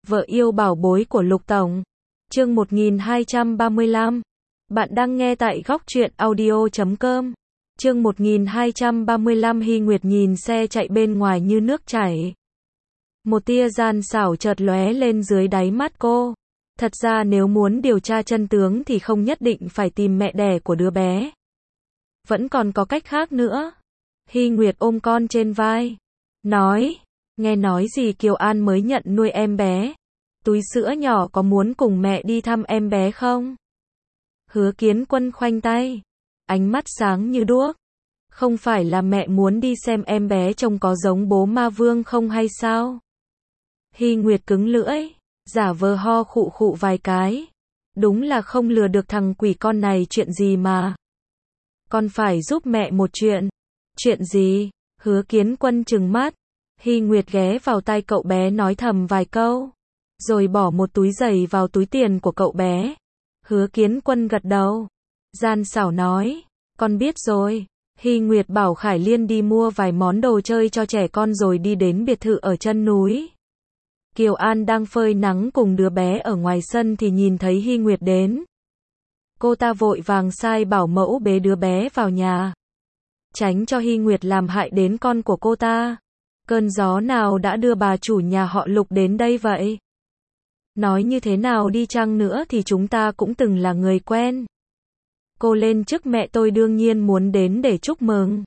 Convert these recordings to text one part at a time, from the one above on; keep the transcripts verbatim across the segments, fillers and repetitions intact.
Vợ yêu bảo bối của Lục Tổng. Chương một nghìn hai trăm ba mươi lăm. Bạn đang nghe tại góc truyện audio chấm com. Chương một nghìn hai trăm ba mươi lăm. Hy Nguyệt nhìn xe chạy bên ngoài như nước chảy. Một tia gian xảo chợt lóe lên dưới đáy mắt cô. Thật ra nếu muốn điều tra chân tướng thì không nhất định phải tìm mẹ đẻ của đứa bé. Vẫn còn có cách khác nữa. Hy Nguyệt ôm con trên vai. Nói, nghe nói gì Kiều An mới nhận nuôi em bé. Túi sữa nhỏ có muốn cùng mẹ đi thăm em bé không? Hứa Kiến Quân khoanh tay. Ánh mắt sáng như đuốc. Không phải là mẹ muốn đi xem em bé trông có giống bố Ma Vương không hay sao? Hy Nguyệt cứng lưỡi. Giả vờ ho khụ khụ vài cái. Đúng là không lừa được thằng quỷ con này chuyện gì mà. Con phải giúp mẹ một chuyện. Chuyện gì? Hứa Kiến Quân trừng mắt. Hy Nguyệt ghé vào tai cậu bé nói thầm vài câu. Rồi bỏ một túi giày vào túi tiền của cậu bé. Hứa Kiến Quân gật đầu. Gian xảo nói. Con biết rồi. Hy Nguyệt bảo Khải Liên đi mua vài món đồ chơi cho trẻ con rồi đi đến biệt thự ở chân núi. Kiều An đang phơi nắng cùng đứa bé ở ngoài sân thì nhìn thấy Hy Nguyệt đến. Cô ta vội vàng sai bảo mẫu bế đứa bé vào nhà. Tránh cho Hy Nguyệt làm hại đến con của cô ta. Cơn gió nào đã đưa bà chủ nhà họ Lục đến đây vậy? Nói như thế nào đi chăng nữa thì chúng ta cũng từng là người quen. Cô lên chức mẹ tôi đương nhiên muốn đến để chúc mừng.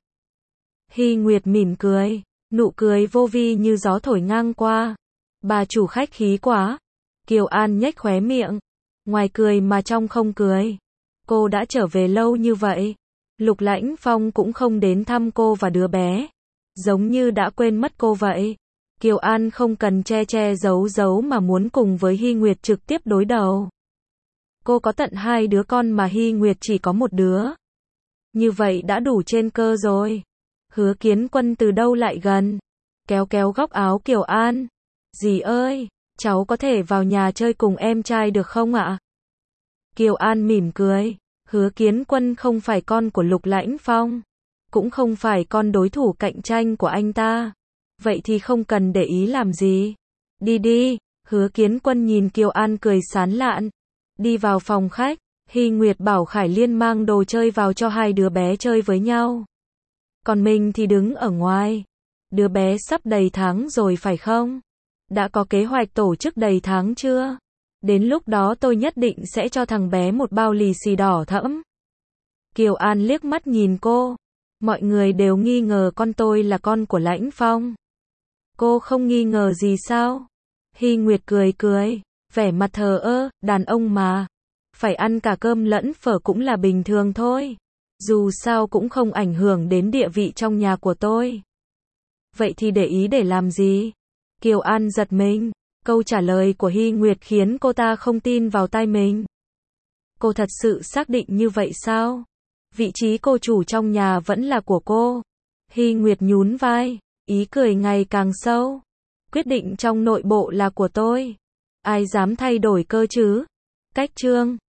Hy Nguyệt mỉm cười, nụ cười vô vi như gió thổi ngang qua. Bà chủ khách khí quá. Kiều An nhếch khóe miệng. Ngoài cười mà trong không cười. Cô đã trở về lâu như vậy. Lục Lãnh Phong cũng không đến thăm cô và đứa bé. Giống như đã quên mất cô vậy. Kiều An không cần che che giấu giấu mà muốn cùng với Hy Nguyệt trực tiếp đối đầu. Cô có tận hai đứa con mà Hy Nguyệt chỉ có một đứa. Như vậy đã đủ trên cơ rồi. Hứa Kiến Quân từ đâu lại gần. Kéo kéo góc áo Kiều An. Dì ơi, cháu có thể vào nhà chơi cùng em trai được không ạ? Kiều An mỉm cười. Hứa Kiến Quân không phải con của Lục Lãnh Phong. Cũng không phải con đối thủ cạnh tranh của anh ta. Vậy thì không cần để ý làm gì. Đi đi. Hứa Kiến Quân nhìn Kiều An cười sán lạn. Đi vào phòng khách. Hy Nguyệt bảo Khải Liên mang đồ chơi vào cho hai đứa bé chơi với nhau. Còn mình thì đứng ở ngoài. Đứa bé sắp đầy tháng rồi phải không? Đã có kế hoạch tổ chức đầy tháng chưa? Đến lúc đó tôi nhất định sẽ cho thằng bé một bao lì xì đỏ thẫm. Kiều An liếc mắt nhìn cô. Mọi người đều nghi ngờ con tôi là con của Lãnh Phong. Cô không nghi ngờ gì sao? Hy Nguyệt cười cười, vẻ mặt thờ ơ, đàn ông mà. Phải ăn cả cơm lẫn phở cũng là bình thường thôi. Dù sao cũng không ảnh hưởng đến địa vị trong nhà của tôi. Vậy thì để ý để làm gì? Kiều An giật mình. Câu trả lời của Hy Nguyệt khiến cô ta không tin vào tai mình. Cô thật sự xác định như vậy sao? Vị trí cô chủ trong nhà vẫn là của cô. Hy Nguyệt nhún vai, ý cười ngày càng sâu. Quyết định trong nội bộ là của tôi. Ai dám thay đổi cơ chứ? Cách chương